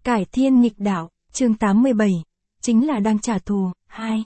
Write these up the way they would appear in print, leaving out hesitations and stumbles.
Cải thiên nghịch đạo, chương 87, chính là đang trả thù, 2.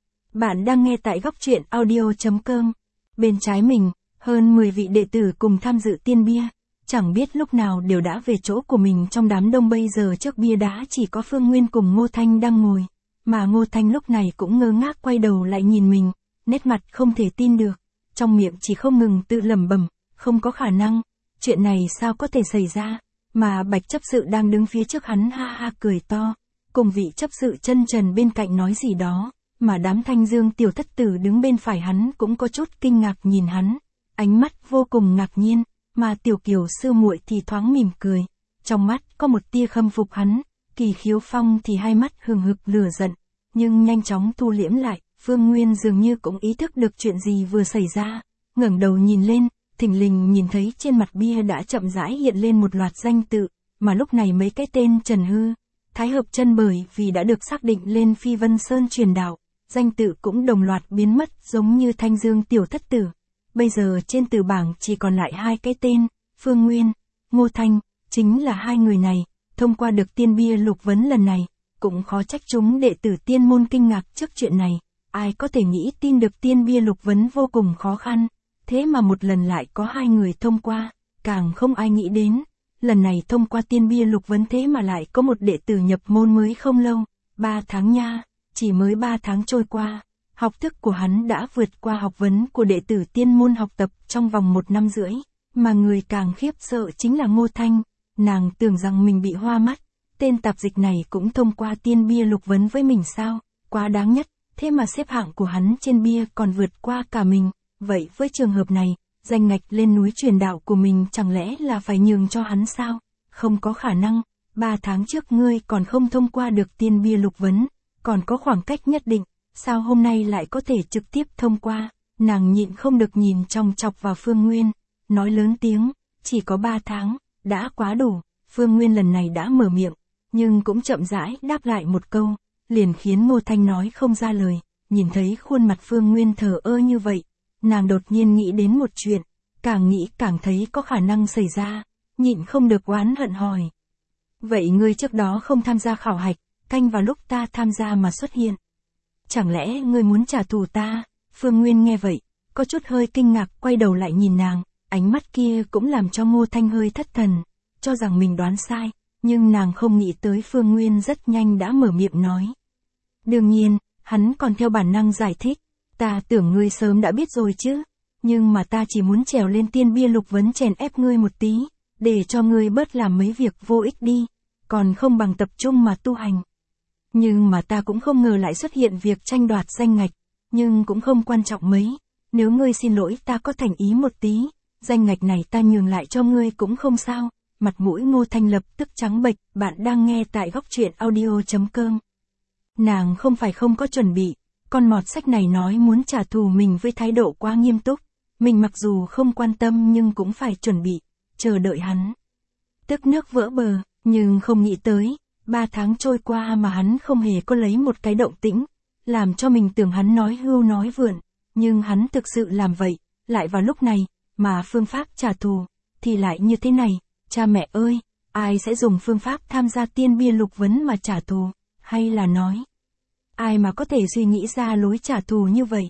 Bạn đang nghe tại góc truyện audio.com. Bên trái mình, hơn 10 vị đệ tử cùng tham dự tiên bia, chẳng biết lúc nào đều đã về chỗ của mình trong đám đông. Bây giờ trước bia đá chỉ có Phương Nguyên cùng Ngô Thanh đang ngồi, mà Ngô Thanh lúc này cũng ngơ ngác quay đầu lại nhìn mình, nét mặt không thể tin được, trong miệng chỉ không ngừng tự lẩm bẩm, không có khả năng, chuyện này sao có thể xảy ra. Mà Bạch chấp sự đang đứng phía trước hắn ha ha cười to, cùng vị chấp sự chân trần bên cạnh nói gì đó, mà đám Thanh Dương tiểu thất tử đứng bên phải hắn cũng có chút kinh ngạc nhìn hắn, ánh mắt vô cùng ngạc nhiên, mà Tiểu Kiều sư muội thì thoáng mỉm cười, trong mắt có một tia khâm phục hắn, Kỳ Khiếu Phong thì hai mắt hừng hực lửa giận, nhưng nhanh chóng thu liễm lại. Phương Nguyên dường như cũng ý thức được chuyện gì vừa xảy ra, ngẩng đầu nhìn lên, thình lình nhìn thấy trên mặt bia đã chậm rãi hiện lên một loạt danh tự, mà lúc này mấy cái tên Trần Hư, Thái Hợp Chân bởi vì đã được xác định lên Phi Vân Sơn truyền đạo, danh tự cũng đồng loạt biến mất giống như Thanh Dương tiểu thất tử. Bây giờ trên từ bảng chỉ còn lại hai cái tên, Phương Nguyên, Ngô Thanh, chính là hai người này, thông qua được tiên bia lục vấn lần này, cũng khó trách chúng đệ tử tiên môn kinh ngạc trước chuyện này. Ai có thể nghĩ tin được tiên bia lục vấn vô cùng khó khăn, thế mà một lần lại có hai người thông qua, càng không ai nghĩ đến, lần này thông qua tiên bia lục vấn thế mà lại có một đệ tử nhập môn mới không lâu, 3 tháng nha, chỉ mới 3 tháng trôi qua, học thức của hắn đã vượt qua học vấn của đệ tử tiên môn học tập trong vòng 1 năm rưỡi, mà người càng khiếp sợ chính là Ngô Thanh, nàng tưởng rằng mình bị hoa mắt, tên tạp dịch này cũng thông qua tiên bia lục vấn với mình sao, quá đáng nhất. Thế mà xếp hạng của hắn trên bia còn vượt qua cả mình, vậy với trường hợp này, danh ngạch lên núi truyền đạo của mình chẳng lẽ là phải nhường cho hắn sao? Không có khả năng, 3 tháng trước ngươi còn không thông qua được tiên bia lục vấn, còn có khoảng cách nhất định, sao hôm nay lại có thể trực tiếp thông qua? Nàng nhịn không được nhìn chòng chọc vào Phương Nguyên, nói lớn tiếng, chỉ có 3 tháng, đã quá đủ. Phương Nguyên lần này đã mở miệng, nhưng cũng chậm rãi đáp lại một câu, liền khiến Ngô Thanh nói không ra lời. Nhìn thấy khuôn mặt Phương Nguyên thờ ơ như vậy, nàng đột nhiên nghĩ đến một chuyện, càng nghĩ càng thấy có khả năng xảy ra, nhịn không được oán hận hỏi. Vậy ngươi trước đó không tham gia khảo hạch, canh vào lúc ta tham gia mà xuất hiện. Chẳng lẽ ngươi muốn trả thù ta? Phương Nguyên nghe vậy, có chút hơi kinh ngạc quay đầu lại nhìn nàng, ánh mắt kia cũng làm cho Ngô Thanh hơi thất thần, cho rằng mình đoán sai, nhưng nàng không nghĩ tới Phương Nguyên rất nhanh đã mở miệng nói. Đương nhiên, hắn còn theo bản năng giải thích, ta tưởng ngươi sớm đã biết rồi chứ, nhưng mà ta chỉ muốn trèo lên tiên bia lục vấn chèn ép ngươi một tí, để cho ngươi bớt làm mấy việc vô ích đi, còn không bằng tập trung mà tu hành. Nhưng mà ta cũng không ngờ lại xuất hiện việc tranh đoạt danh ngạch, nhưng cũng không quan trọng mấy, nếu ngươi xin lỗi ta có thành ý một tí, danh ngạch này ta nhường lại cho ngươi cũng không sao. Mặt mũi Ngô Thanh lập tức trắng bệch. Bạn đang nghe tại góc truyện audio.com. Nàng không phải không có chuẩn bị, con mọt sách này nói muốn trả thù mình với thái độ quá nghiêm túc, mình mặc dù không quan tâm nhưng cũng phải chuẩn bị, chờ đợi hắn. Tức nước vỡ bờ, nhưng không nghĩ tới, 3 tháng trôi qua mà hắn không hề có lấy một cái động tĩnh, làm cho mình tưởng hắn nói hưu nói vượn, nhưng hắn thực sự làm vậy, lại vào lúc này, mà phương pháp trả thù, thì lại như thế này, cha mẹ ơi, ai sẽ dùng phương pháp tham gia tiên bia lục vấn mà trả thù? Hay là nói, ai mà có thể suy nghĩ ra lối trả thù như vậy?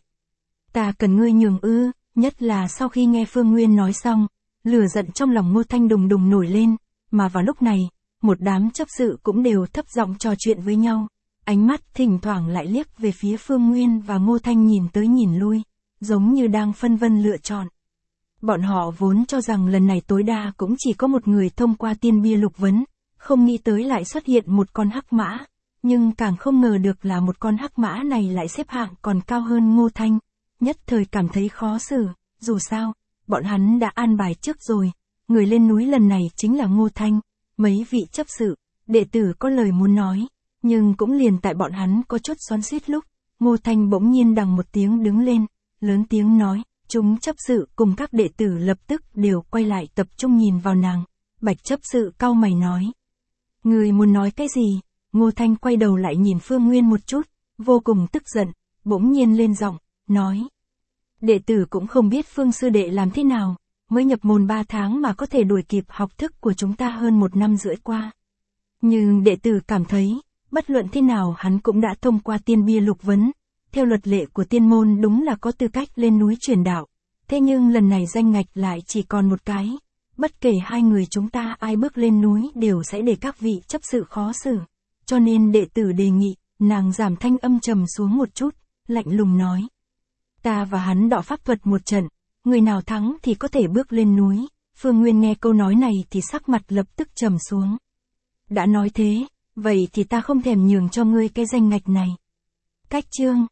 Ta cần ngươi nhường ư? Nhất là sau khi nghe Phương Nguyên nói xong, lửa giận trong lòng Ngô Thanh đùng đùng nổi lên, mà vào lúc này, một đám chấp sự cũng đều thấp giọng trò chuyện với nhau, ánh mắt thỉnh thoảng lại liếc về phía Phương Nguyên và Ngô Thanh nhìn tới nhìn lui, giống như đang phân vân lựa chọn. Bọn họ vốn cho rằng lần này tối đa cũng chỉ có một người thông qua tiên bia lục vấn, không nghĩ tới lại xuất hiện một con hắc mã. Nhưng càng không ngờ được là một con hắc mã này lại xếp hạng còn cao hơn Ngô Thanh, nhất thời cảm thấy khó xử, dù sao, bọn hắn đã an bài trước rồi, người lên núi lần này chính là Ngô Thanh, mấy vị chấp sự, đệ tử có lời muốn nói, nhưng cũng liền tại bọn hắn có chút xoắn xuýt lúc, Ngô Thanh bỗng nhiên đằng một tiếng đứng lên, lớn tiếng nói, chúng chấp sự cùng các đệ tử lập tức đều quay lại tập trung nhìn vào nàng, Bạch chấp sự cau mày nói. Người muốn nói cái gì? Ngô Thanh quay đầu lại nhìn Phương Nguyên một chút, vô cùng tức giận, bỗng nhiên lên giọng, nói. Đệ tử cũng không biết Phương sư đệ làm thế nào, mới nhập môn 3 tháng mà có thể đuổi kịp học thức của chúng ta hơn 1 năm rưỡi qua. Nhưng đệ tử cảm thấy, bất luận thế nào hắn cũng đã thông qua tiên bia lục vấn. Theo luật lệ của tiên môn đúng là có tư cách lên núi truyền đạo. Thế nhưng lần này danh ngạch lại chỉ còn một cái. Bất kể hai người chúng ta ai bước lên núi đều sẽ để các vị chấp sự khó xử. Cho nên đệ tử đề nghị, nàng giảm thanh âm trầm xuống một chút, lạnh lùng nói. Ta và hắn đọ pháp thuật một trận, người nào thắng thì có thể bước lên núi. Phương Nguyên nghe câu nói này thì sắc mặt lập tức trầm xuống. Đã nói thế, vậy thì ta không thèm nhường cho ngươi cái danh ngạch này. Cách chương